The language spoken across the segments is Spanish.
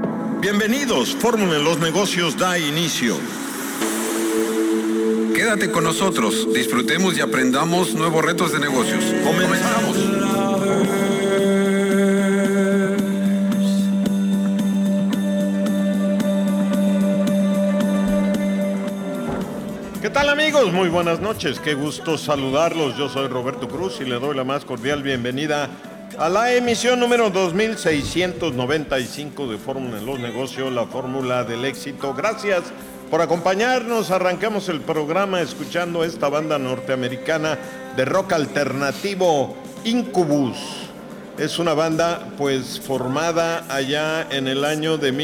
Bienvenidos, Fórmula en los Negocios da inicio. Quédate con nosotros, disfrutemos y aprendamos nuevos retos de negocios. Comenzamos. ¿Qué tal, amigos? Muy buenas noches, qué gusto saludarlos. Yo soy Roberto Cruz y le doy la más cordial bienvenida a la emisión número 2695 de Fórmula en los Negocios, la fórmula del éxito. Gracias por acompañarnos. Arrancamos el programa escuchando esta banda norteamericana de rock alternativo, Incubus. Es una banda pues formada allá en el año de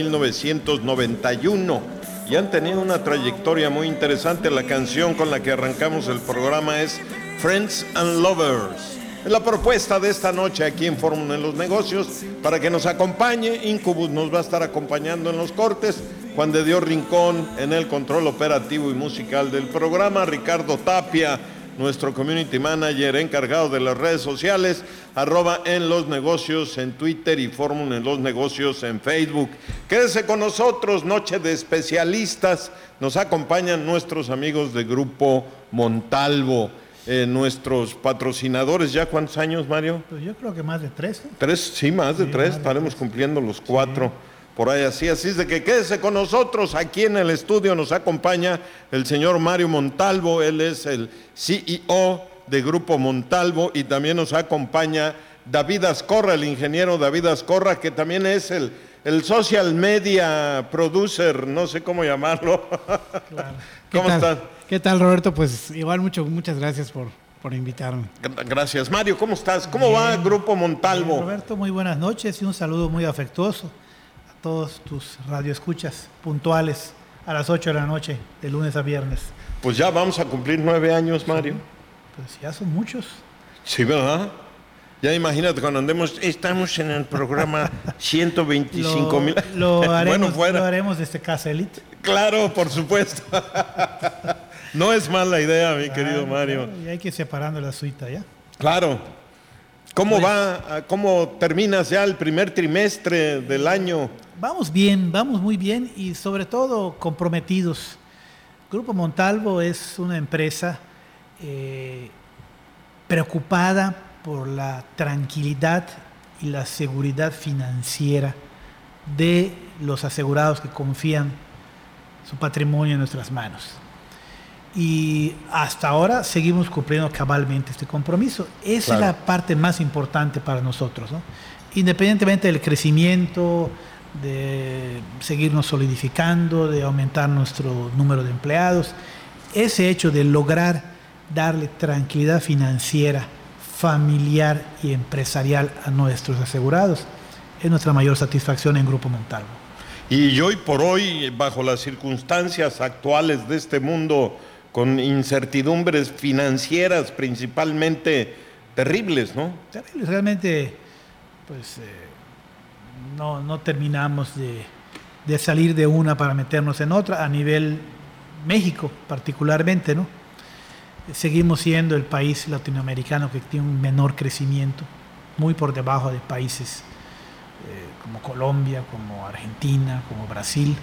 1991 y han tenido una trayectoria muy interesante. La canción con la que arrancamos el programa es Friends and Lovers. Es la propuesta de esta noche aquí en Fórmula en los Negocios para que nos acompañe. Incubus nos va a estar acompañando en los cortes. Juan de Dios Rincón en el control operativo y musical del programa. Ricardo Tapia, nuestro community manager encargado de las redes sociales, @en los negocios en Twitter y Fórmula en los Negocios en Facebook. Quédese con nosotros, noche de especialistas. Nos acompañan nuestros amigos de Grupo Montalvo. Nuestros patrocinadores, ¿ya cuántos años, Mario? Pues yo creo que más de 3. Sí, más de 3, estaremos cumpliendo los 4, sí. Por ahí así es de que quédese con nosotros. Aquí en el estudio nos acompaña el señor Mario Montalvo, él es el CEO de Grupo Montalvo, y también nos acompaña David Azcorra, el ingeniero David Azcorra, que también es el social media producer, no sé cómo llamarlo. Claro. ¿Cómo están? ¿Qué tal, Roberto? Pues igual muchas gracias por invitarme. Gracias. Mario, ¿cómo estás? ¿Cómo bien va Grupo Montalvo? Bien, Roberto, muy buenas noches y un saludo muy afectuoso a todos tus radioescuchas puntuales a las 8 de la noche, de lunes a viernes. Pues ya vamos a cumplir 9 años, Mario. Pues ya son muchos. Sí, ¿verdad? Ya imagínate cuando estamos en el programa 125,000. Lo haremos desde Casa Elite. Claro, por supuesto. No es mala idea, mi querido Mario. Claro, y hay que ir separando la suite ya. Claro. ¿Cómo va? ¿Cómo terminas ya el primer trimestre del año? Vamos muy bien y sobre todo comprometidos. Grupo Montalvo es una empresa preocupada por la tranquilidad y la seguridad financiera de los asegurados que confían su patrimonio en nuestras manos. Y hasta ahora seguimos cumpliendo cabalmente este compromiso. Esa es la parte más importante para nosotros, ¿no? Independientemente del crecimiento, de seguirnos solidificando, de aumentar nuestro número de empleados, ese hecho de lograr darle tranquilidad financiera, familiar y empresarial a nuestros asegurados es nuestra mayor satisfacción en Grupo Montalvo. Y hoy por hoy, bajo las circunstancias actuales de este mundo, con incertidumbres financieras principalmente terribles, ¿no? Terribles, realmente, pues no terminamos de salir de una para meternos en otra, a nivel México particularmente, ¿no? Seguimos siendo el país latinoamericano que tiene un menor crecimiento, muy por debajo de países como Colombia, como Argentina, como Brasil.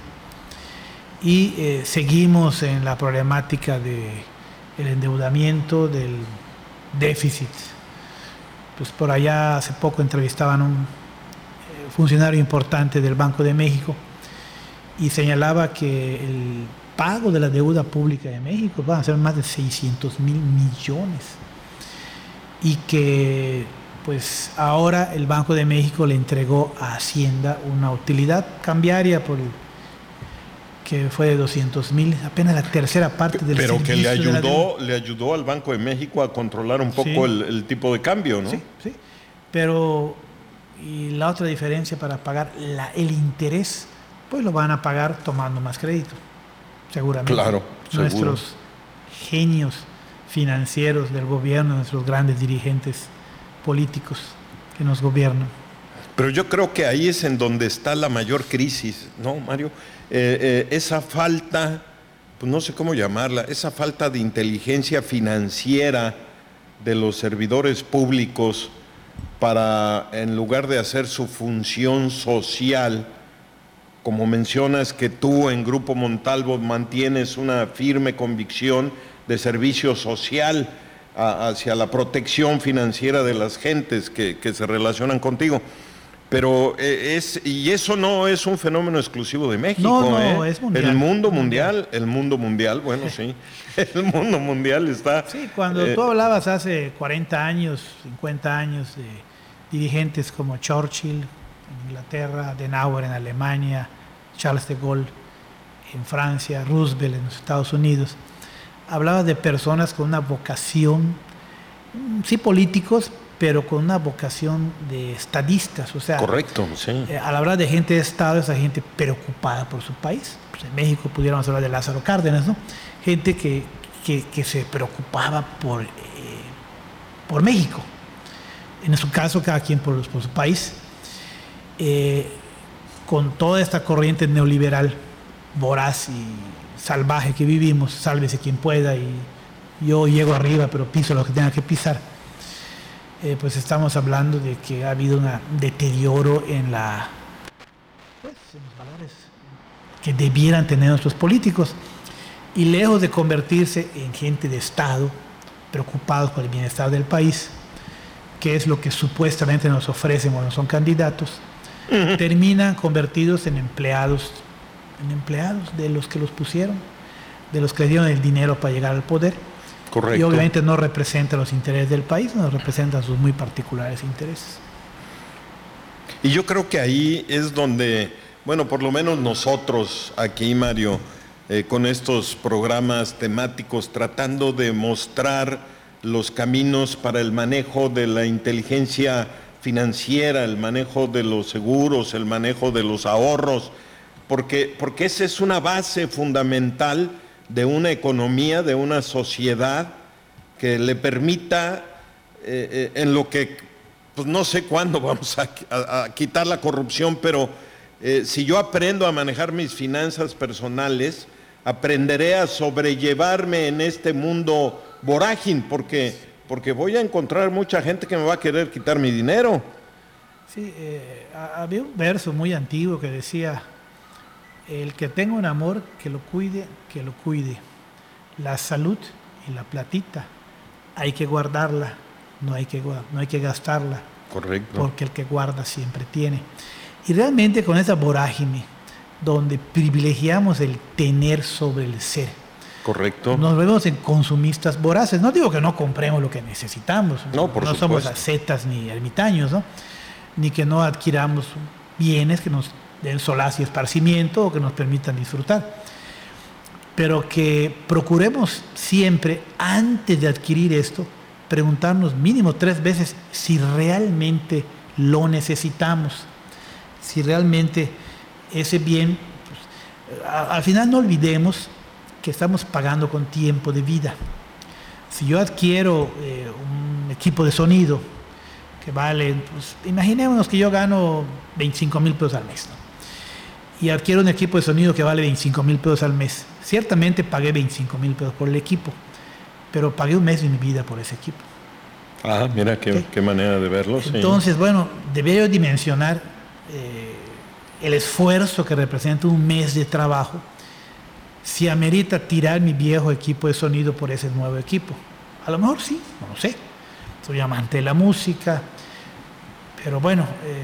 Y seguimos en la problemática del endeudamiento, del déficit. Pues por allá hace poco entrevistaban a un funcionario importante del Banco de México y señalaba que el pago de la deuda pública de México van a ser más de 600,000 millones y que pues ahora el Banco de México le entregó a Hacienda una utilidad cambiaria que fue de 200,000, apenas la tercera parte del pero servicio. Pero que le ayudó al Banco de México a controlar un poco el tipo de cambio, ¿no? Sí. Pero y la otra diferencia para pagar el interés, pues lo van a pagar tomando más crédito. Seguramente. Claro, nuestros genios financieros del gobierno, nuestros grandes dirigentes políticos que nos gobiernan. Pero yo creo que ahí es en donde está la mayor crisis, ¿no, Mario? Esa falta, pues no sé cómo llamarla, esa falta de inteligencia financiera de los servidores públicos para, en lugar de hacer su función social, como mencionas que tú en Grupo Montalvo mantienes una firme convicción de servicio social hacia la protección financiera de las gentes que se relacionan contigo. Pero y eso no es un fenómeno exclusivo de México. No, es mundial. El mundo mundial, bueno, sí. El mundo mundial está... Sí, cuando tú hablabas hace 40 años, 50 años de dirigentes como Churchill en Inglaterra, Adenauer en Alemania, Charles de Gaulle en Francia, Roosevelt en los Estados Unidos, hablabas de personas con una vocación, sí políticos, pero con una vocación de estadistas, o sea, correcto, sí. Al hablar de gente de Estado, esa gente preocupada por su país. Pues en México pudiéramos hablar de Lázaro Cárdenas, ¿no? Gente que se preocupaba por México. En su caso, cada quien por su país. Con toda esta corriente neoliberal voraz y salvaje que vivimos, sálvese quien pueda, y yo llego arriba, pero piso lo que tenga que pisar. Pues estamos hablando de que ha habido un deterioro en los valores que debieran tener nuestros políticos, y lejos de convertirse en gente de Estado preocupados por el bienestar del país, que es lo que supuestamente nos ofrecen cuando son candidatos, terminan convertidos en empleados de los que los pusieron, de los que les dieron el dinero para llegar al poder. Correcto. Y obviamente no representan los intereses del país, no representan sus muy particulares intereses. Y yo creo que ahí es donde, bueno, por lo menos nosotros aquí, Mario, con estos programas temáticos, tratando de mostrar los caminos para el manejo de la inteligencia financiera, el manejo de los seguros, el manejo de los ahorros, porque esa es una base fundamental de una economía, de una sociedad que le permita, en lo que, pues no sé cuándo vamos a quitar la corrupción, pero si yo aprendo a manejar mis finanzas personales, aprenderé a sobrellevarme en este mundo vorágine, porque voy a encontrar mucha gente que me va a querer quitar mi dinero. Sí, había un verso muy antiguo que decía: el que tenga un amor, que lo cuide, la salud y la platita hay que guardarla, no hay que gastarla. Correcto. Porque el que guarda siempre tiene. Y realmente con esa vorágine donde privilegiamos el tener sobre el ser, correcto, nos vemos en consumistas voraces. No digo que no compremos lo que necesitamos, no somos ascetas ni ermitaños, ¿no? Ni que no adquiramos bienes que nos den solaz y esparcimiento o que nos permitan disfrutar, pero que procuremos siempre, antes de adquirir esto, preguntarnos mínimo 3 veces si realmente lo necesitamos, si realmente ese bien, pues, al final no olvidemos que estamos pagando con tiempo de vida. Si yo adquiero un equipo de sonido que vale, pues, imaginémonos que yo gano 25,000 pesos al mes, ¿no? Y adquiero un equipo de sonido que vale 25,000 pesos al mes. Ciertamente pagué 25,000 pesos por el equipo, pero pagué un mes de mi vida por ese equipo. Ah, mira qué manera de verlo. Entonces, sí. Bueno, debería dimensionar el esfuerzo que representa un mes de trabajo, si amerita tirar mi viejo equipo de sonido por ese nuevo equipo. A lo mejor sí, no lo sé. Soy amante de la música, pero bueno,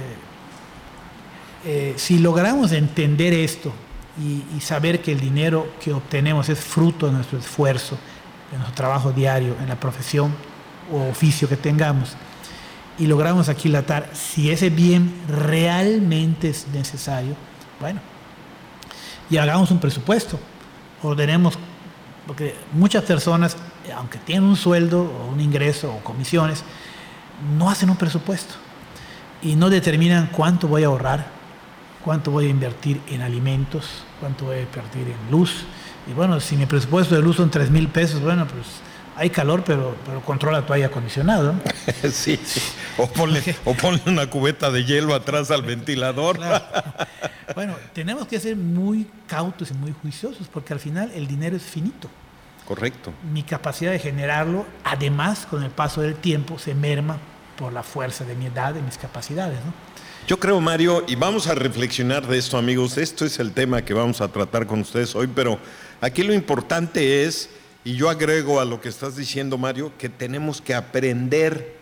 si logramos entender esto y saber que el dinero que obtenemos es fruto de nuestro esfuerzo, de nuestro trabajo diario en la profesión o oficio que tengamos, y logramos aquilatar si ese bien realmente es necesario, bueno, y hagamos un presupuesto, ordenemos, porque muchas personas, aunque tienen un sueldo o un ingreso o comisiones, no hacen un presupuesto y no determinan cuánto voy a ahorrar, cuánto voy a invertir en alimentos, cuánto voy a invertir en luz. Y bueno, si mi presupuesto de luz son 3,000 pesos, bueno, pues hay calor, pero controla tu aire acondicionado, ¿no? Sí. O ponle una cubeta de hielo atrás al ventilador. Claro. Bueno, tenemos que ser muy cautos y muy juiciosos, porque al final el dinero es finito. Correcto. Mi capacidad de generarlo, además, con el paso del tiempo, se merma por la fuerza de mi edad, de mis capacidades, ¿no? Yo creo, Mario, y vamos a reflexionar de esto, amigos, esto es el tema que vamos a tratar con ustedes hoy, pero aquí lo importante es, y yo agrego a lo que estás diciendo, Mario, que tenemos que aprender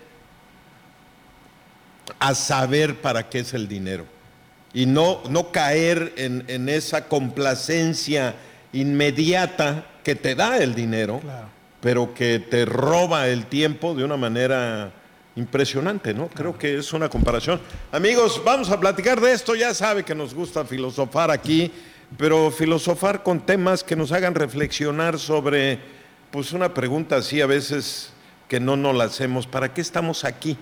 a saber para qué es el dinero y no caer en esa complacencia inmediata que te da el dinero, claro, pero que te roba el tiempo de una manera impresionante, ¿no? Creo que es una comparación. Amigos, vamos a platicar de esto. Ya sabe que nos gusta filosofar aquí, pero filosofar con temas que nos hagan reflexionar sobre, pues, una pregunta así a veces que no nos la hacemos. ¿Para qué estamos aquí?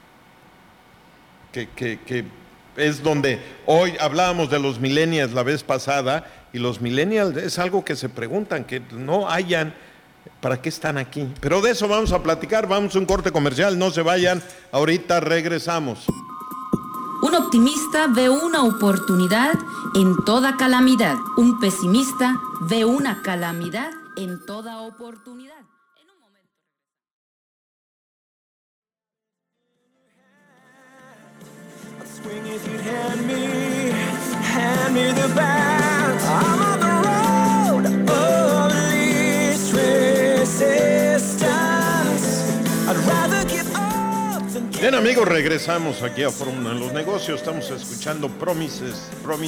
Que es donde hoy hablábamos de los millennials la vez pasada, y los millennials es algo que se preguntan, que no hayan. ¿Para qué están aquí? Pero de eso vamos a platicar. Vamos a un corte comercial, no se vayan, ahorita regresamos. Un optimista ve una oportunidad en toda calamidad. Un pesimista ve una calamidad en toda oportunidad. En un momento. Hand me the bat. I'm on the road of least resistance. I'd rather give up than Bien, amigos, regresamos aquí a Fórmula en los Negocios. Estamos escuchando Promises.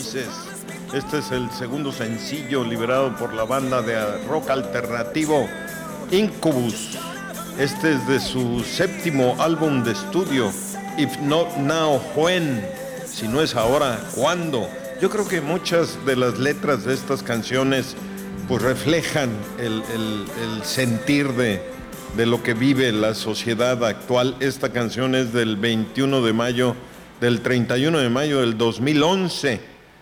Este es el segundo sencillo liberado por la banda de rock alternativo Incubus. Este es de su séptimo álbum de estudio, If Not Now, When. Si no es ahora, ¿cuándo? Yo creo que muchas de las letras de estas canciones pues reflejan el sentir de lo que vive la sociedad actual. Esta canción es del 31 de mayo, del 31 de mayo del 2011.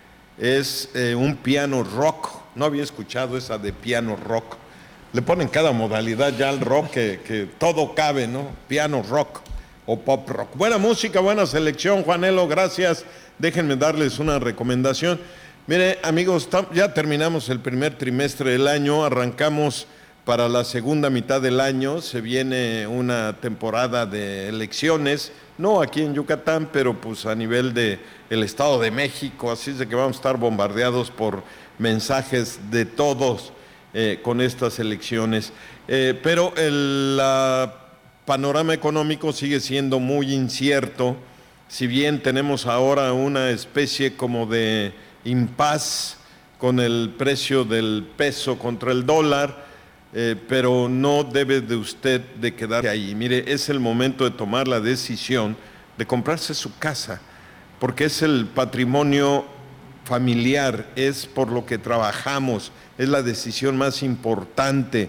Es un piano rock. No había escuchado esa de piano rock. Le ponen cada modalidad ya al rock que todo cabe, ¿no? Piano rock o pop rock. Buena música, buena selección, Juanelo, gracias. Déjenme darles una recomendación. Mire, amigos, ya terminamos el primer trimestre del año, arrancamos para la segunda mitad del año. Se viene una temporada de elecciones, no aquí en Yucatán, pero pues a nivel del Estado de México, así es de que vamos a estar bombardeados por mensajes de todos con estas elecciones. Pero el panorama económico sigue siendo muy incierto. Si bien tenemos ahora una especie como de impas con el precio del peso contra el dólar, pero no debe de usted de quedarse ahí. Mire, es el momento de tomar la decisión de comprarse su casa, porque es el patrimonio familiar, es por lo que trabajamos, es la decisión más importante,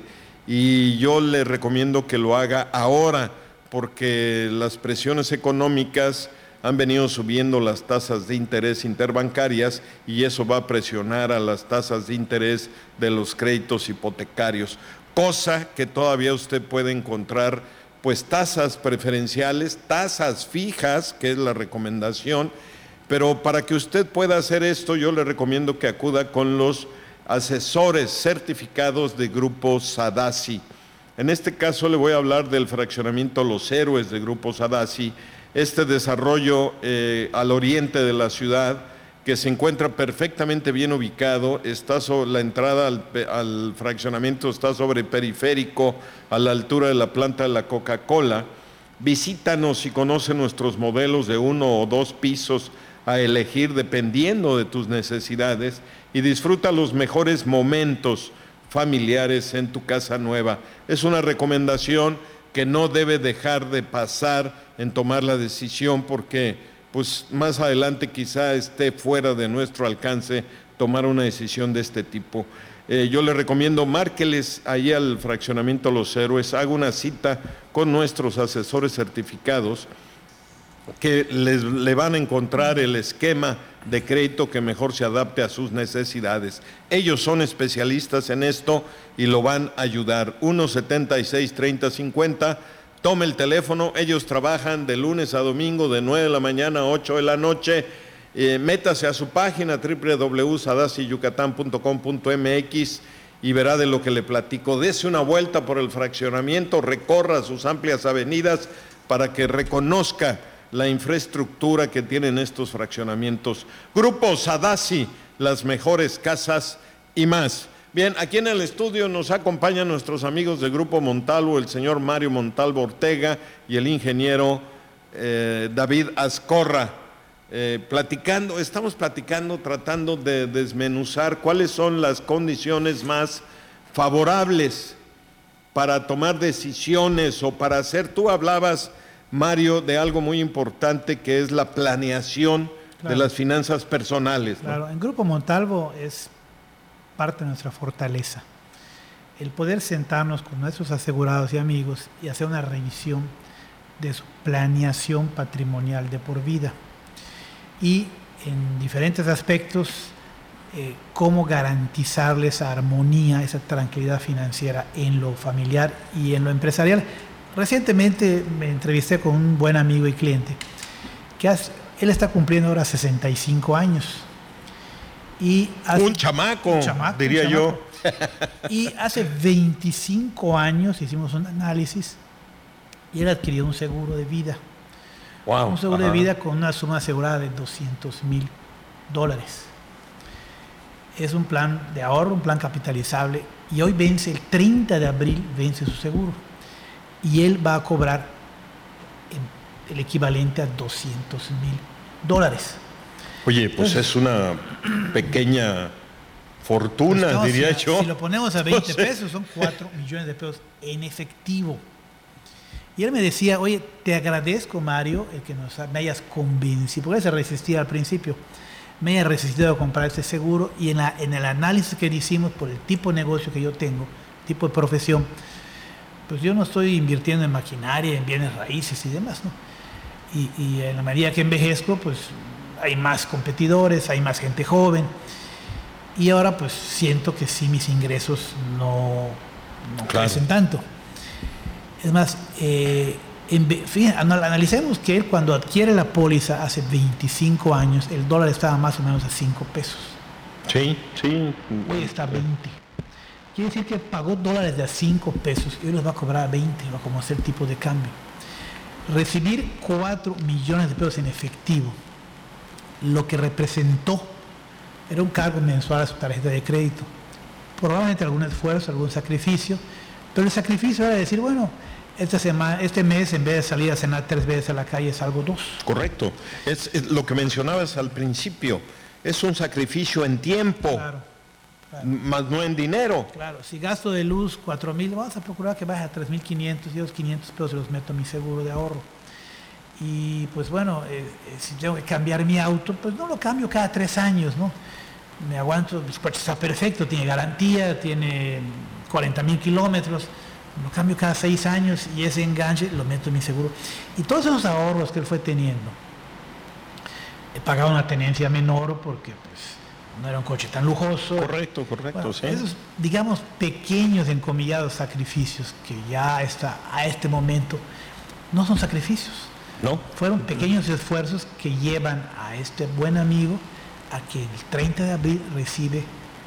y yo le recomiendo que lo haga ahora, porque las presiones económicas han venido subiendo las tasas de interés interbancarias y eso va a presionar a las tasas de interés de los créditos hipotecarios, cosa que todavía usted puede encontrar pues tasas preferenciales, tasas fijas, que es la recomendación, pero para que usted pueda hacer esto yo le recomiendo que acuda con los asesores certificados de Grupo Sadassi. En este caso le voy a hablar del fraccionamiento Los Héroes de Grupo Sadassi, este desarrollo al oriente de la ciudad, que se encuentra perfectamente bien ubicado. La entrada al fraccionamiento está sobre Periférico, a la altura de la planta de la Coca-Cola. Visítanos y conoce nuestros modelos de 1 o 2 pisos a elegir dependiendo de tus necesidades y disfruta los mejores momentos familiares en tu casa nueva. Es una recomendación que no debe dejar de pasar en tomar la decisión, porque pues más adelante quizá esté fuera de nuestro alcance tomar una decisión de este tipo. Yo le recomiendo, márqueles ahí al fraccionamiento Los Héroes, haga una cita con nuestros asesores certificados que le van a encontrar el esquema de crédito que mejor se adapte a sus necesidades. Ellos son especialistas en esto y lo van a ayudar. 1-76-30-50, tome el teléfono. Ellos trabajan de lunes a domingo de 9 de la mañana a 8 de la noche. Métase a su página www.sadassiyucatán.com.mx y verá de lo que le platico. Dese una vuelta por el fraccionamiento, recorra sus amplias avenidas, para que reconozca la infraestructura que tienen estos fraccionamientos. Grupo Sadasi, las mejores casas y más. Bien, aquí en el estudio nos acompañan nuestros amigos del Grupo Montalvo, el señor Mario Montalvo Ortega y el ingeniero David Azcorra. Estamos platicando, tratando de desmenuzar cuáles son las condiciones más favorables para tomar decisiones o para hacer. Tú hablabas, Mario, de algo muy importante que es la planeación de las finanzas personales, ¿no? Claro, en Grupo Montalvo es parte de nuestra fortaleza. El poder sentarnos con nuestros asegurados y amigos y hacer una revisión de su planeación patrimonial de por vida. Y en diferentes aspectos, cómo garantizarles esa armonía, esa tranquilidad financiera en lo familiar y en lo empresarial. Recientemente me entrevisté con un buen amigo y cliente, él está cumpliendo ahora 65 años. Y un chamaco, diría yo. Y hace 25 años hicimos un análisis y él adquirió un seguro de vida. Wow, un seguro de vida con una suma asegurada de $200,000. Es un plan de ahorro, un plan capitalizable, y hoy vence, el 30 de abril vence su seguro. Y él va a cobrar el equivalente a $200,000. Oye, pues es una pequeña fortuna, pues diría yo. Si lo ponemos a 20 pesos, son 4 millones de pesos en efectivo. Y él me decía, oye, te agradezco, Mario, el que me hayas convencido, porque él se resistía al principio, me haya resistido a comprar ese seguro, y en el análisis que hicimos por el tipo de negocio que yo tengo, tipo de profesión, pues yo no estoy invirtiendo en maquinaria, en bienes raíces y demás, ¿no? Y en la medida que envejezco, pues hay más competidores, hay más gente joven, y ahora pues siento que sí, mis ingresos no crecen tanto. Es más, analicemos que él, cuando adquiere la póliza hace 25 años, el dólar estaba más o menos a 5 pesos. Sí. Hoy está a 20. Quiere decir que pagó dólares de a 5 pesos y hoy los va a cobrar a 20, va a como hacer el tipo de cambio. Recibir 4 millones de pesos en efectivo, lo que representó, era un cargo mensual a su tarjeta de crédito. Probablemente algún esfuerzo, algún sacrificio, pero el sacrificio era decir, bueno, este mes, en vez de salir a cenar 3 veces a la calle, salgo 2. Correcto. Es lo que mencionabas al principio. Es un sacrificio en tiempo, claro. Más no en dinero. Claro, si gasto de luz 4,000, vamos a procurar que baje a 3,500, y los 500 pesos los meto a mi seguro de ahorro. Y pues bueno, si tengo que cambiar mi auto, pues no lo cambio cada 3 años, ¿no? Me aguanto, el coche está perfecto, tiene garantía, tiene 40,000 kilómetros, lo cambio cada 6 años y ese enganche lo meto en mi seguro. Y todos esos ahorros que él fue teniendo, he pagado una tenencia menor porque pues no era un coche tan lujoso. Correcto, bueno, sí. Esos, digamos, pequeños, encomillados sacrificios que ya a este momento no son sacrificios. No. Fueron pequeños esfuerzos que llevan a este buen amigo a que el 30 de abril recibe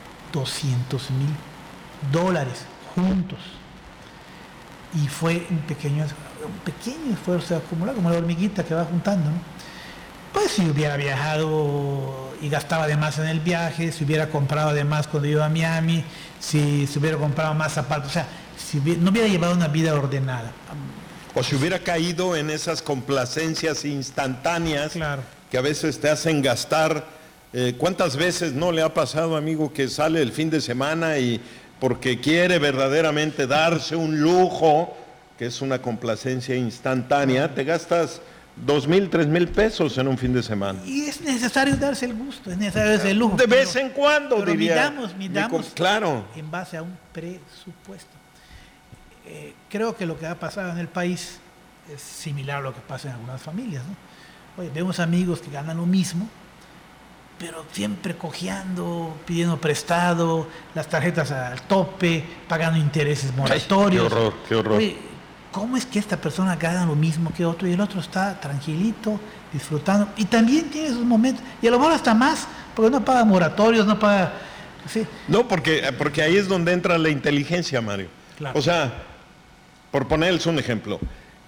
$200,000 juntos. Y fue un pequeño esfuerzo acumulado, como la hormiguita que va juntando, ¿no? Pues si hubiera viajado y gastaba de más en el viaje, si hubiera comprado de más cuando iba a Miami, si se hubiera comprado más zapatos, o sea, no hubiera llevado una vida ordenada. O si hubiera caído en esas complacencias instantáneas, claro, que a veces te hacen gastar. ¿Cuántas veces no le ha pasado, amigo, que sale el fin de semana y porque quiere verdaderamente darse un lujo, que es una complacencia instantánea, te gastas 2,000, 3,000 pesos en un fin de semana? Y es necesario darse el gusto, es necesario darse el lujo. De vez en cuando, pero diría. midamos claro, en base a un presupuesto. Creo que lo que ha pasado en el país es similar a lo que pasa en algunas familias, ¿no? Oye, vemos amigos que ganan lo mismo, pero siempre cojeando, pidiendo prestado, las tarjetas al tope, pagando intereses moratorios. Ay, qué horror. Oye, ¿cómo es que esta persona gana lo mismo que otro y el otro está tranquilito, disfrutando? Y también tiene sus momentos, y a lo mejor hasta más, porque no paga moratorios, no paga... ¿sí? No, porque ahí es donde entra la inteligencia, Mario. Claro. O sea, por ponerles un ejemplo,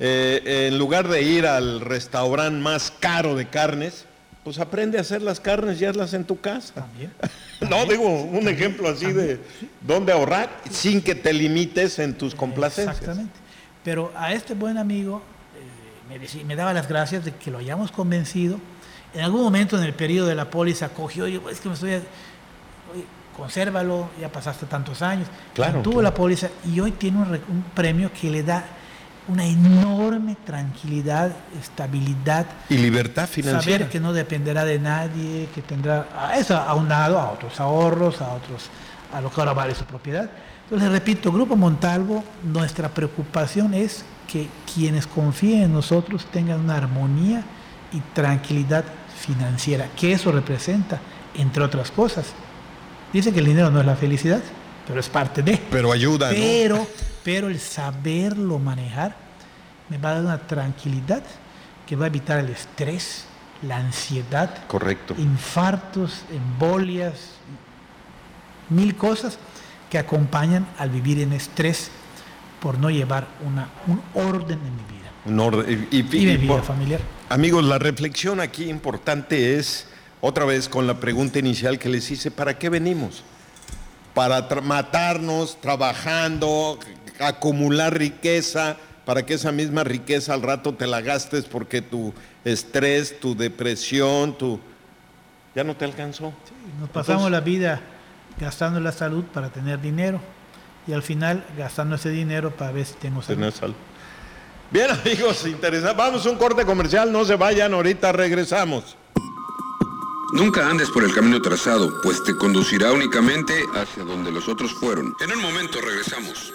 En lugar de ir al restaurante más caro de carnes, pues aprende a hacer las carnes y hazlas en tu casa. También. No, digo, un ejemplo así de dónde ahorrar sin que te limites en tus complacencias. Exactamente. Pero a este buen amigo me daba las gracias de que lo hayamos convencido. En algún momento en el periodo de la póliza cogió y es que oye, consérvalo, ya pasaste tantos años. Claro. Tuvo la póliza y hoy tiene un premio que le da una enorme tranquilidad, estabilidad y libertad financiera. Saber que no dependerá de nadie, que tendrá eso aunado a otros ahorros, a lo que ahora vale su propiedad. Entonces, repito, Grupo Montalvo, nuestra preocupación es que quienes confíen en nosotros tengan una armonía y tranquilidad financiera, que eso representa, entre otras cosas. Dice que el dinero no es la felicidad, pero es parte de. Pero ayuda, ¿no? Pero el saberlo manejar me va a dar una tranquilidad que va a evitar el estrés, la ansiedad, correcto, infartos, embolias, 1000 cosas que acompañan al vivir en estrés por no llevar un orden en mi vida. Un orden, y mi vida familiar. Amigos, la reflexión aquí importante es, otra vez con la pregunta inicial que les hice, ¿para qué venimos? Para matarnos trabajando, acumular riqueza, para que esa misma riqueza al rato te la gastes porque tu estrés, tu depresión, ya no te alcanzó. Sí, nos pasamos la vida gastando la salud para tener dinero y al final gastando ese dinero para ver si tengo salud. Bien, amigos, interesante. Vamos a un corte comercial, no se vayan, ahorita regresamos. Nunca andes por el camino trazado, pues te conducirá únicamente hacia donde los otros fueron. En un momento regresamos.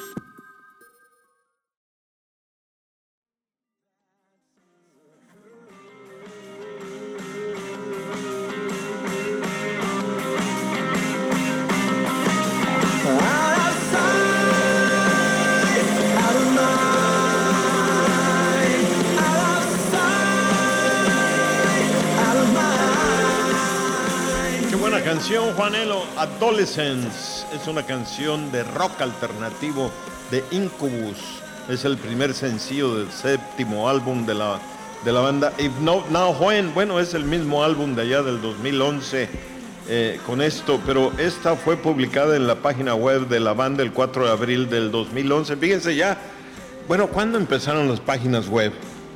Canción, Juanelo, Adolescence, es una canción de rock alternativo de Incubus, es el primer sencillo del 7º álbum de la banda If Not Now When, bueno, es el mismo álbum de allá del 2011 con esto, pero esta fue publicada en la página web de la banda el 4 de abril del 2011, fíjense ya, bueno, ¿cuándo empezaron las páginas web?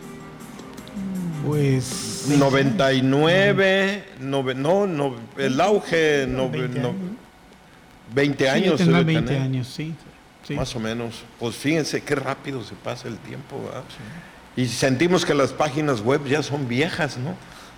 Pues 99, el auge, 20 años. Sí, 20 años, sí. Más o menos. Pues fíjense qué rápido se pasa el tiempo, ¿verdad? Sí. Y sentimos que las páginas web ya son viejas, ¿no?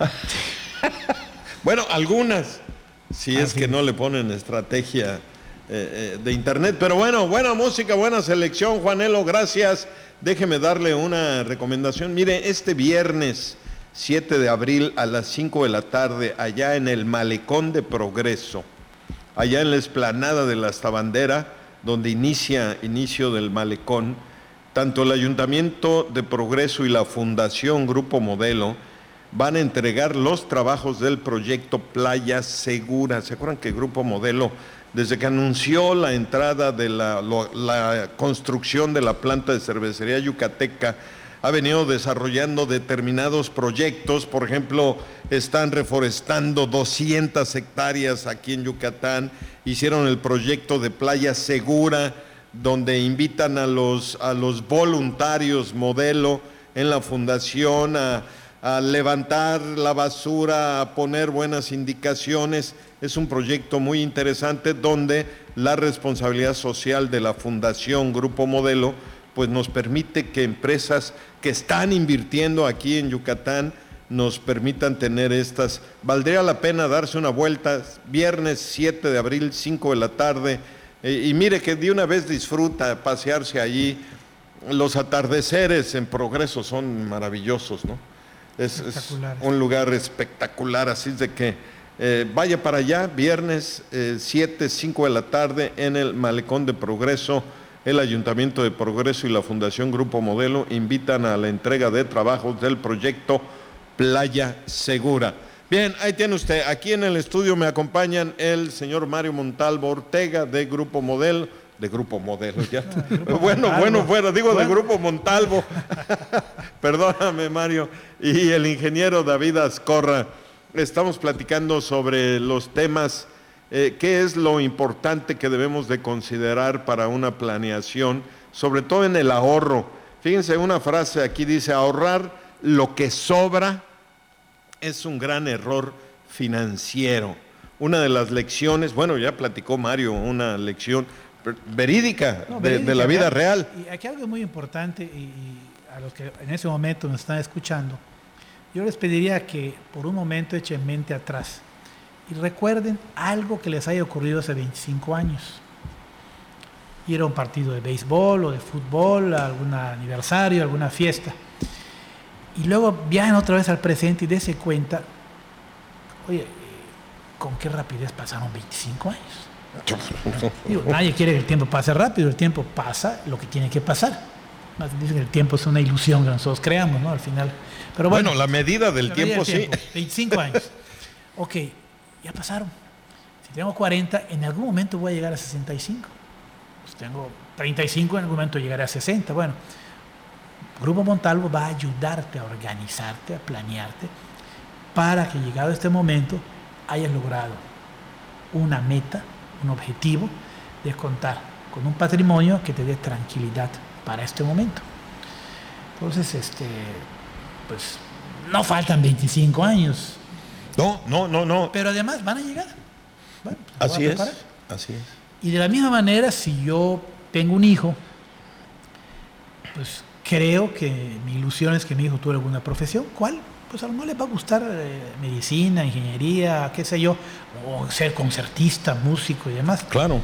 Bueno, algunas, si es que no le ponen estrategia de internet. Pero bueno, buena música, buena selección, Juanelo, gracias. Déjeme darle una recomendación. Mire, este viernes 7 de abril a las 5 de la tarde, allá en el Malecón de Progreso, allá en la explanada de la Hasta donde inicio del Malecón, tanto el Ayuntamiento de Progreso y la Fundación Grupo Modelo van a entregar los trabajos del proyecto Playa Segura. ¿Se acuerdan que Grupo Modelo, desde que anunció la entrada de la construcción de la planta de cervecería yucateca, ha venido desarrollando determinados proyectos? Por ejemplo, están reforestando 200 hectáreas aquí en Yucatán, hicieron el proyecto de Playa Segura, donde invitan a los voluntarios Modelo en la fundación a levantar la basura, a poner buenas indicaciones. Es un proyecto muy interesante donde la responsabilidad social de la Fundación Grupo Modelo pues nos permite que empresas que están invirtiendo aquí en Yucatán nos permitan tener estas. Valdría la pena darse una vuelta, viernes 7 de abril, 5 de la tarde, y mire que de una vez disfruta pasearse allí. Los atardeceres en Progreso son maravillosos, ¿no? Es un lugar espectacular, así es de que vaya para allá, viernes 7, 5 de la tarde en el Malecón de Progreso. El Ayuntamiento de Progreso y la Fundación Grupo Modelo invitan a la entrega de trabajos del proyecto Playa Segura. Bien, ahí tiene usted, aquí en el estudio me acompañan el señor Mario Montalvo Ortega de Grupo Modelo, de Grupo Modelo, ya. Grupo bueno, Montalvo. fuera, digo de Grupo Montalvo. Perdóname, Mario. Y el ingeniero David Azcorra. Estamos platicando sobre los temas, qué es lo importante que debemos de considerar para una planeación, sobre todo en el ahorro. Fíjense, una frase aquí dice, ahorrar lo que sobra es un gran error financiero. Una de las lecciones, bueno, ya platicó Mario, una lección verídica, de la vida real. Y aquí algo muy importante, y a los que en ese momento nos están escuchando, yo les pediría que por un momento echen mente atrás y recuerden algo que les haya ocurrido hace 25 años. Ir a un partido de béisbol o de fútbol, a algún aniversario, alguna fiesta. Y luego viajen otra vez al presente y dense cuenta, oye, ¿con qué rapidez pasaron 25 años? Digo, nadie quiere que el tiempo pase rápido, el tiempo pasa lo que tiene que pasar. Más dicen que el tiempo es una ilusión que nosotros creamos, ¿no? Al final. Pero bueno, la medida del tiempo, sí. 25 años. Ok, ya pasaron. Si tengo 40, en algún momento voy a llegar a 65. Pues tengo 35, en algún momento llegaré a 60. Bueno, Grupo Montalvo va a ayudarte a organizarte, a planearte, para que llegado este momento hayas logrado una meta, un objetivo de contar con un patrimonio que te dé tranquilidad para este momento. Entonces, pues no faltan 25 años. No. Pero además van a llegar. Bueno, pues Así es. Y de la misma manera, si yo tengo un hijo, pues creo que mi ilusión es que mi hijo tuviera alguna profesión. ¿Cuál? Pues a lo mejor le va a gustar medicina, ingeniería, qué sé yo, o ser concertista, músico y demás. Claro.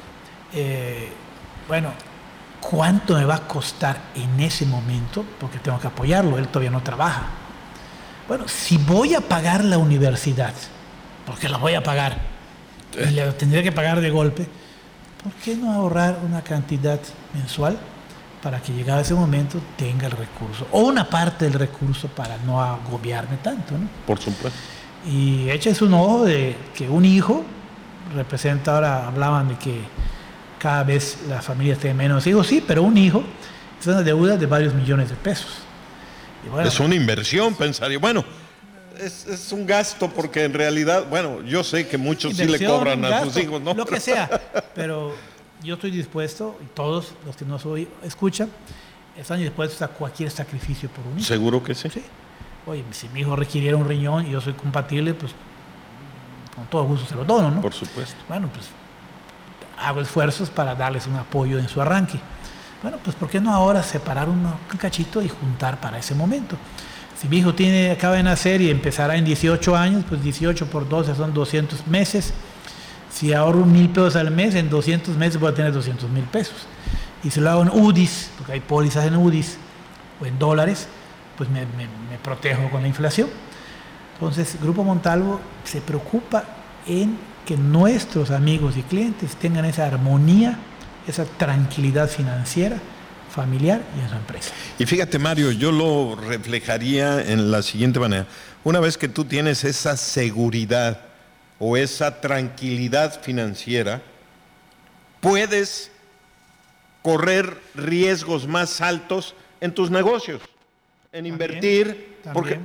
Bueno, ¿cuánto me va a costar en ese momento? Porque tengo que apoyarlo, él todavía no trabaja. Bueno, si voy a pagar la universidad, porque la voy a pagar, y le tendré que pagar de golpe, ¿por qué no ahorrar una cantidad mensual para que llegado ese momento tenga el recurso? O una parte del recurso para no agobiarme tanto, ¿no? Por supuesto. Y échese un ojo de que un hijo representa, ahora hablaban de que cada vez las familias tienen menos hijos, sí, pero un hijo es una deuda de varios millones de pesos. Y bueno, es una inversión, pensaría. Bueno, es un gasto porque en realidad, bueno, yo sé que muchos sí le cobran a sus hijos, ¿no? Lo que sea, pero yo estoy dispuesto, y todos los que nos escuchan, están dispuestos a cualquier sacrificio por un hijo. ¿Seguro que sí? Sí. Oye, si mi hijo requiriera un riñón y yo soy compatible, pues con todo gusto se lo dono, ¿no? Por supuesto. Bueno, pues hago esfuerzos para darles un apoyo en su arranque. Bueno, pues ¿por qué no ahora separar un cachito y juntar para ese momento? Si mi hijo acaba de nacer y empezará en 18 años, pues 18 por 12 son 200 meses. Si ahorro 1,000 pesos al mes, en 200 meses voy a tener 200,000 pesos. Y si lo hago en UDIs, porque hay pólizas en UDIs, o en dólares, pues me protejo con la inflación. Entonces, Grupo Montalvo se preocupa en que nuestros amigos y clientes tengan esa armonía, esa tranquilidad financiera, familiar y en su empresa. Y fíjate, Mario, yo lo reflejaría en la siguiente manera. Una vez que tú tienes esa seguridad o esa tranquilidad financiera, puedes correr riesgos más altos en tus negocios, en invertir,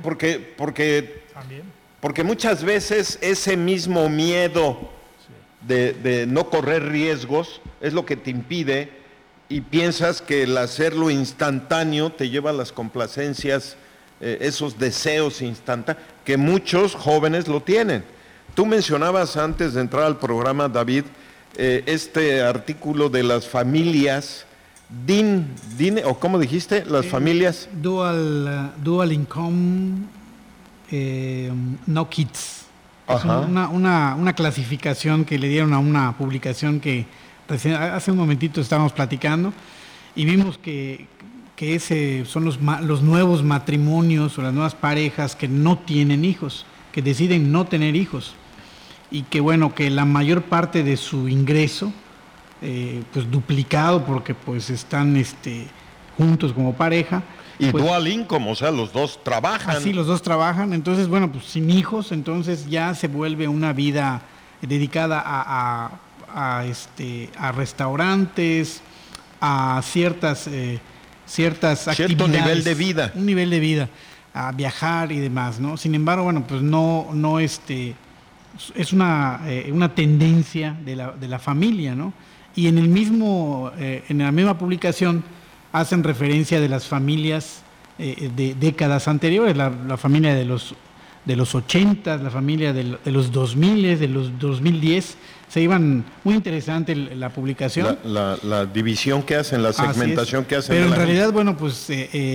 porque muchas veces ese mismo miedo de no correr riesgos es lo que te impide, y piensas que el hacerlo instantáneo te lleva a las complacencias, esos deseos instantáneos, que muchos jóvenes lo tienen. Tú mencionabas antes de entrar al programa, David, este artículo de las familias DIN, o ¿cómo dijiste? Las familias Dual Income No Kids. Es una clasificación que le dieron a una publicación que hace un momentito estábamos platicando, y vimos que ese son los nuevos matrimonios o las nuevas parejas que no tienen hijos, que deciden no tener hijos, y que bueno, que la mayor parte de su ingreso pues duplicado, porque pues están juntos como pareja. Y pues, dual income, o sea, los dos trabajan. Así, los dos trabajan. Entonces, bueno, pues sin hijos, entonces ya se vuelve una vida dedicada a a restaurantes, a ciertas actividades. Cierto nivel de vida. Un nivel de vida, a viajar y demás, ¿no? Sin embargo, bueno, pues no es una tendencia de la familia, ¿no? Y en la misma publicación hacen referencia de las familias de décadas anteriores, la familia de los 80, la familia de los 2000, de los 2010. Se iban muy interesante la publicación. La división que hacen, la segmentación que hacen. Pero en realidad, bueno, pues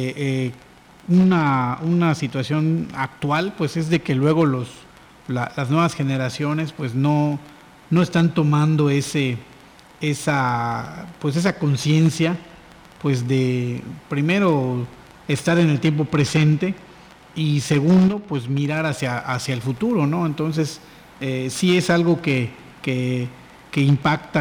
una situación actual, pues es de que luego las nuevas generaciones, pues no están tomando esa conciencia, pues de primero estar en el tiempo presente y segundo, pues mirar hacia el futuro, ¿no? Entonces, sí es algo que impacta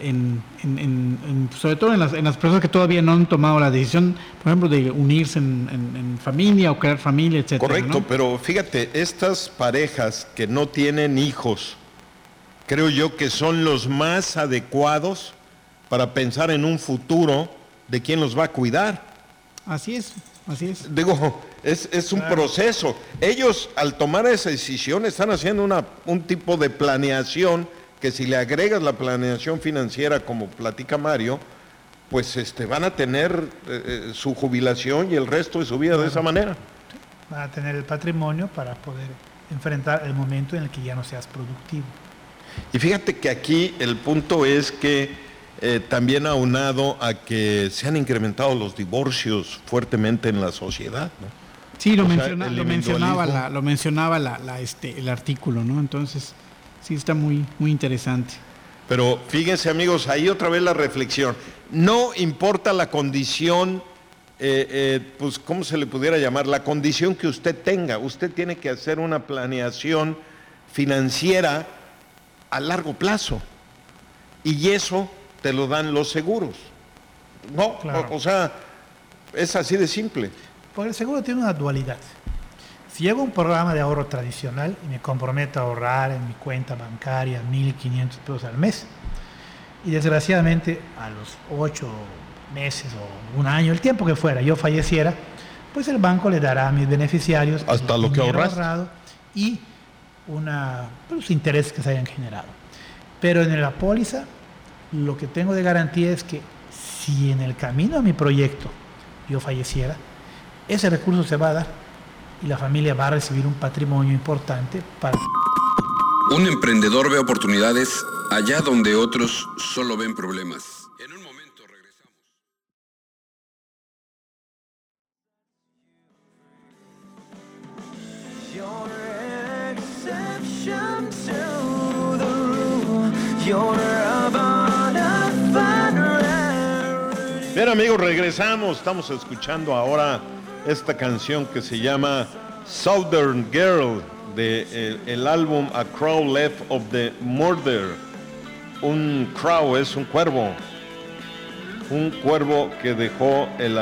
sobre todo en las personas que todavía no han tomado la decisión, por ejemplo, de unirse en familia o crear familia, etcétera. Correcto, ¿no? pero fíjate, estas parejas que no tienen hijos, creo yo que son los más adecuados para pensar en un futuro de quién los va a cuidar. Así es. Digo, es un proceso. Ellos, al tomar esa decisión, están haciendo un tipo de planeación que, si le agregas la planeación financiera, como platica Mario, pues van a tener su jubilación y el resto de su vida de esa manera. Van a tener el patrimonio para poder enfrentar el momento en el que ya no seas productivo. Y fíjate que aquí el punto es que también aunado a que se han incrementado los divorcios fuertemente en la sociedad, ¿no? Sí, lo mencionaba el artículo, ¿no? Entonces, sí está muy, muy interesante. Pero fíjense, amigos, ahí otra vez la reflexión. No importa la condición, pues, ¿cómo se le pudiera llamar? La condición que usted tenga. Usted tiene que hacer una planeación financiera a largo plazo. Y eso te lo dan los seguros. No, claro. O sea, es así de simple. Porque el seguro tiene una dualidad. Si llevo un programa de ahorro tradicional y me comprometo a ahorrar en mi cuenta bancaria 1.500 pesos al mes, y desgraciadamente a los 8 meses o un año, el tiempo que fuera, yo falleciera, pues el banco le dará a mis beneficiarios hasta lo que ahorrado y los intereses que se hayan generado. Pero en la póliza, lo que tengo de garantía es que si en el camino a mi proyecto yo falleciera, ese recurso se va a dar y la familia va a recibir un patrimonio importante para... Un emprendedor ve oportunidades allá donde otros solo ven problemas. En un momento regresamos. Bien, amigos, regresamos. Estamos escuchando ahora esta canción que se llama Southern Girl, de el álbum A Crow Left of the Murder. Un crow es un cuervo que dejó el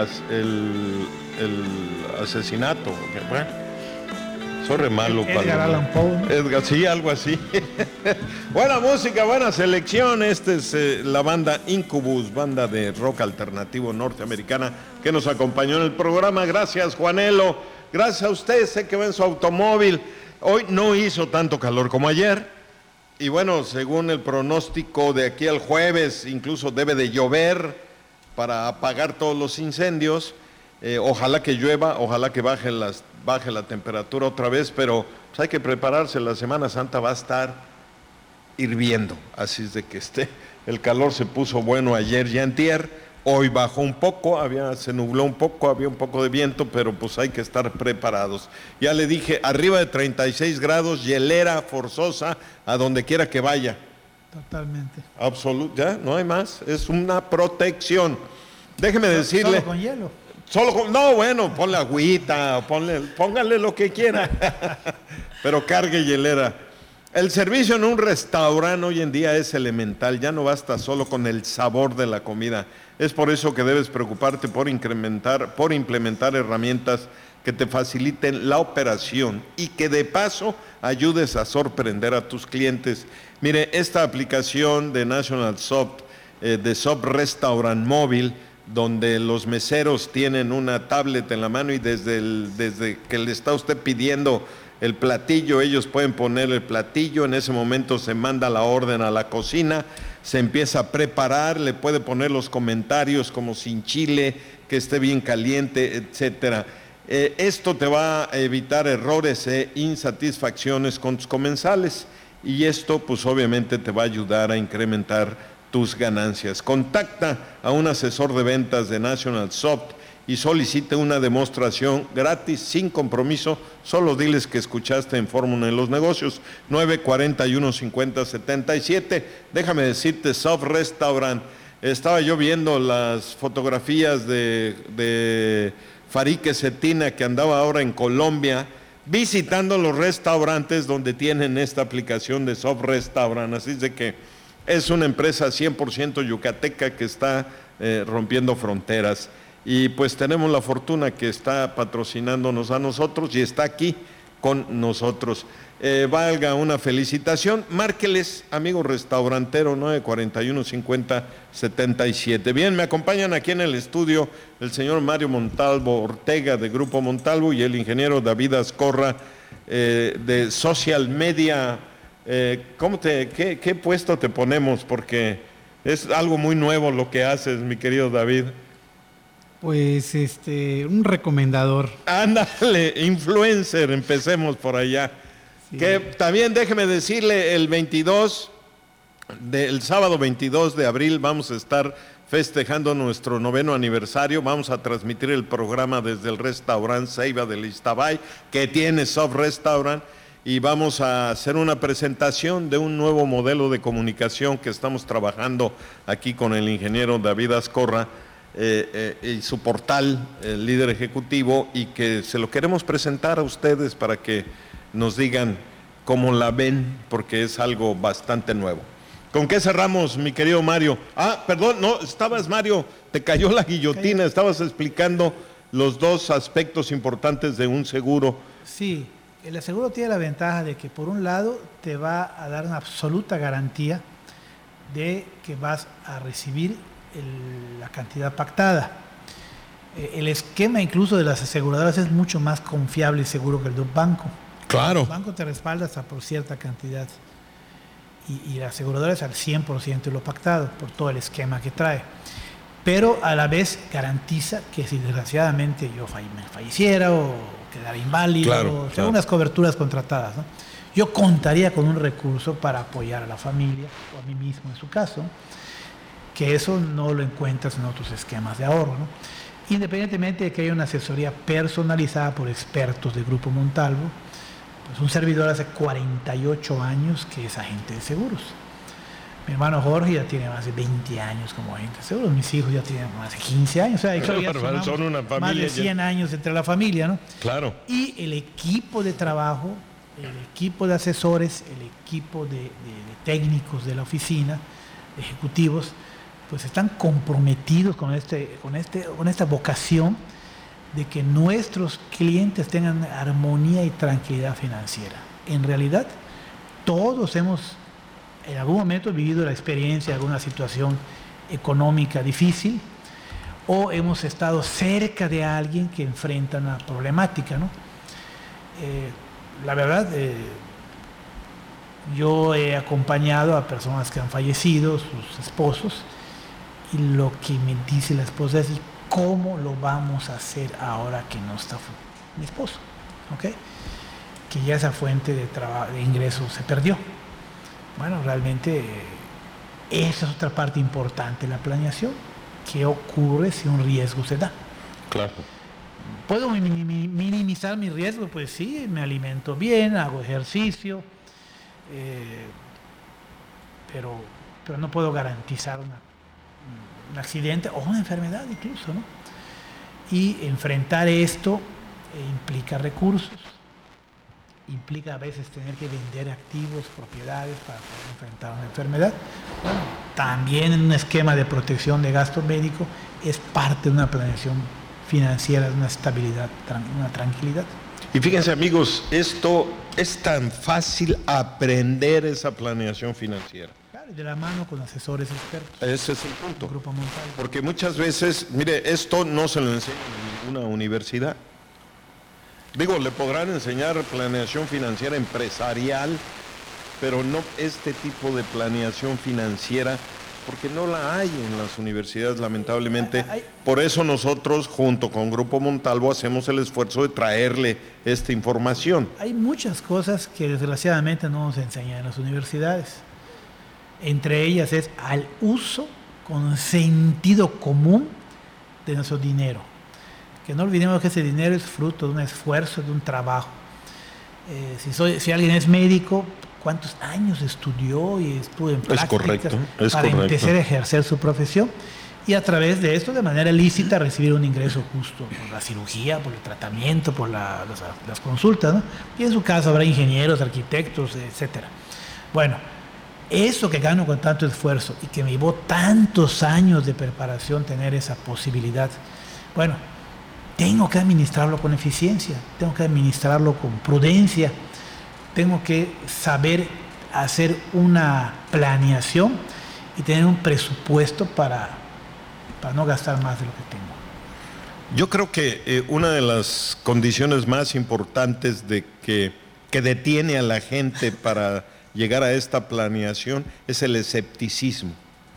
asesinato. Bueno, soy malo Edgar para Allan Poe. Edgar, sí, algo así. Buena música, buena selección. Esta es la banda Incubus, banda de rock alternativo norteamericana que nos acompañó en el programa. Gracias, Juanelo. Gracias a usted. Sé que va en su automóvil. Hoy no hizo tanto calor como ayer. Y bueno, según el pronóstico de aquí al jueves, incluso debe de llover para apagar todos los incendios. Ojalá que llueva, ojalá que baje la temperatura otra vez, pero pues hay que prepararse. La Semana Santa va a estar hirviendo, así es de que el calor se puso bueno ayer y antier. Hoy bajó un poco, se nubló un poco, había un poco de viento, pero pues hay que estar preparados. Ya le dije, arriba de 36 grados, hielera forzosa a donde quiera que vaya. Totalmente. Ya, no hay más, es una protección. Déjeme decirle. Solo con hielo. No, bueno, ponle agüita, póngale lo que quiera, pero cargue hielera. El servicio en un restaurante hoy en día es elemental, ya no basta solo con el sabor de la comida. Es por eso que debes preocuparte por implementar herramientas que te faciliten la operación y que de paso ayudes a sorprender a tus clientes. Mire, esta aplicación de National Soft, de Soft Restaurant Móvil, donde los meseros tienen una tablet en la mano y desde que le está usted pidiendo el platillo, ellos pueden poner el platillo, en ese momento se manda la orden a la cocina, se empieza a preparar, le puede poner los comentarios como sin chile, que esté bien caliente, etcétera. Esto te va a evitar errores e insatisfacciones con tus comensales y esto pues obviamente te va a ayudar a incrementar tus ganancias. Contacta a un asesor de ventas de National Soft y solicite una demostración gratis, sin compromiso. Solo diles que escuchaste en Fórmula en los Negocios, 941-5077. Déjame decirte, Soft Restaurant, estaba yo viendo las fotografías de Farique Cetina, que andaba ahora en Colombia, visitando los restaurantes donde tienen esta aplicación de Soft Restaurant. Así es de que es una empresa 100% yucateca que está rompiendo fronteras. Y pues tenemos la fortuna que está patrocinándonos a nosotros y está aquí con nosotros. Valga una felicitación. Márqueles, amigo restaurantero, 941-5077. Bien, me acompañan aquí en el estudio el señor Mario Montalvo Ortega de Grupo Montalvo y el ingeniero David Azcorra de Social Media. ¿Qué puesto te ponemos? Porque es algo muy nuevo lo que haces, mi querido David. Pues un recomendador. Ándale, influencer, empecemos por allá. Sí. Que también déjeme decirle, el sábado 22 de abril vamos a estar festejando nuestro 9º aniversario. Vamos a transmitir el programa desde el restaurante Ceiba del Iztabay, que tiene Soft Restaurant, y vamos a hacer una presentación de un nuevo modelo de comunicación que estamos trabajando aquí con el ingeniero David Azcorra, y su portal, el Líder Ejecutivo, y que se lo queremos presentar a ustedes para que nos digan cómo la ven, porque es algo bastante nuevo. ¿Con qué cerramos, mi querido Mario? Perdón, no, Mario, te cayó la guillotina, estabas explicando los dos aspectos importantes de un seguro. Sí, el seguro tiene la ventaja de que por un lado te va a dar una absoluta garantía de que vas a recibir la cantidad pactada. El esquema incluso de las aseguradoras es mucho más confiable y seguro que el de un banco. Claro. El banco te respalda hasta por cierta cantidad y la aseguradora es al 100% de lo pactado por todo el esquema que trae. Pero a la vez garantiza que si desgraciadamente yo me falleciera o quedara inválido, o unas coberturas contratadas, ¿no? Yo contaría con un recurso para apoyar a la familia o a mí mismo en su caso, que eso no lo encuentras en otros esquemas de ahorro, ¿no? Independientemente de que haya una asesoría personalizada por expertos de Grupo Montalvo, pues un servidor hace 48 años que es agente de seguros. Mi hermano Jorge ya tiene más de 20 años como agente de seguros, mis hijos ya tienen más de 15 años, o sea, son una familia, más de 100 años entre la familia, ¿no? Claro. Y el equipo de trabajo, el equipo de asesores, el equipo de técnicos de la oficina, de ejecutivos, pues están comprometidos con esta vocación de que nuestros clientes tengan armonía y tranquilidad financiera. En realidad, todos hemos en algún momento vivido la experiencia de alguna situación económica difícil o hemos estado cerca de alguien que enfrenta una problemática, ¿no? La verdad, yo he acompañado a personas que han fallecido, sus esposos, y lo que me dice la esposa es: ¿cómo lo vamos a hacer ahora que no está mi esposo? ¿Okay? Que ya esa fuente de ingresos se perdió. Bueno, realmente esa es otra parte importante de la planeación. ¿Qué ocurre si un riesgo se da? Claro. ¿Puedo minimizar mi riesgo? Pues sí, me alimento bien, hago ejercicio, pero no puedo garantizar un accidente o una enfermedad incluso, ¿no? Y enfrentar esto implica recursos, implica a veces tener que vender activos, propiedades para poder enfrentar una enfermedad. Bueno, también en un esquema de protección de gasto médico es parte de una planeación financiera, una estabilidad, una tranquilidad. Y fíjense, amigos, esto es tan fácil aprender esa planeación financiera. Claro, de la mano con asesores expertos. Ese es el punto. Grupo Montalvo. Porque muchas veces, mire, esto no se lo enseña en ninguna universidad. Digo, le podrán enseñar planeación financiera empresarial, pero no este tipo de planeación financiera, porque no la hay en las universidades, lamentablemente. Por eso nosotros, junto con Grupo Montalvo, hacemos el esfuerzo de traerle esta información. Hay muchas cosas que desgraciadamente no nos enseñan en las universidades. Entre ellas es al uso con sentido común de nuestro dinero. Que no olvidemos que ese dinero es fruto de un esfuerzo, de un trabajo. Si alguien es médico, ¿cuántos años estudió y estuvo en prácticas para empezar a ejercer su profesión? Y a través de esto, de manera lícita, recibir un ingreso justo por la cirugía, por el tratamiento, por las consultas, ¿no? Y en su caso habrá ingenieros, arquitectos, etcétera. Bueno, eso que gano con tanto esfuerzo y que me llevó tantos años de preparación tener esa posibilidad, bueno, tengo que administrarlo con eficiencia, tengo que administrarlo con prudencia, tengo que saber hacer una planeación y tener un presupuesto para no gastar más de lo que tengo. Yo creo que una de las condiciones más importantes que detiene a la gente para llegar a esta planeación es el escepticismo.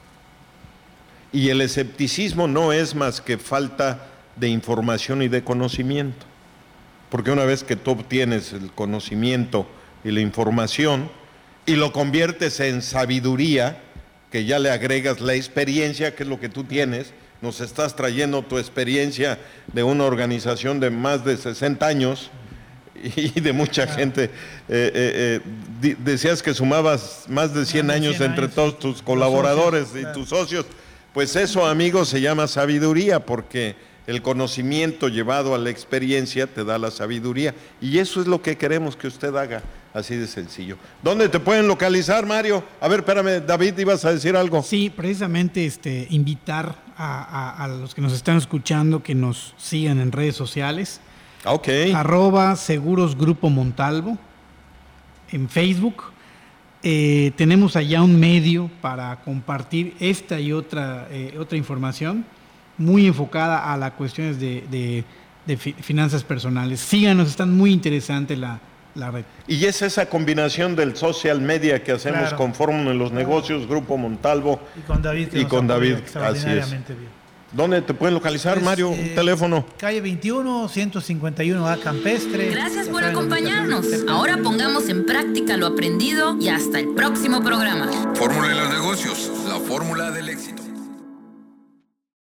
Y el escepticismo no es más que falta de información y de conocimiento. Porque una vez que tú obtienes el conocimiento y la información y lo conviertes en sabiduría, que ya le agregas la experiencia, que es lo que tú tienes, nos estás trayendo tu experiencia de una organización de más de 60 años y de mucha gente. Decías que sumabas más de 100 años entre todos tus colaboradores y tus socios. Pues eso, amigos, se llama sabiduría, porque el conocimiento llevado a la experiencia te da la sabiduría. Y eso es lo que queremos que usted haga, así de sencillo. ¿Dónde te pueden localizar, Mario? A ver, espérame, David, ¿ibas a decir algo? Sí, precisamente invitar a los que nos están escuchando que nos sigan en redes sociales. Ok. @Seguros Grupo Montalvo en Facebook. Tenemos allá un medio para compartir esta y otra información muy enfocada a las cuestiones de finanzas personales. Síganos, está muy interesante la red. Y es esa combinación del social media que hacemos, claro, con Fórmula en los Negocios, Grupo Montalvo y con David, así es. Bien. ¿Dónde te pueden localizar, pues, Mario? Un teléfono. Calle 21, 151A Campestre. Gracias por acompañarnos. Ahora pongamos en práctica lo aprendido y hasta el próximo programa. Fórmula en los Negocios, la fórmula del éxito.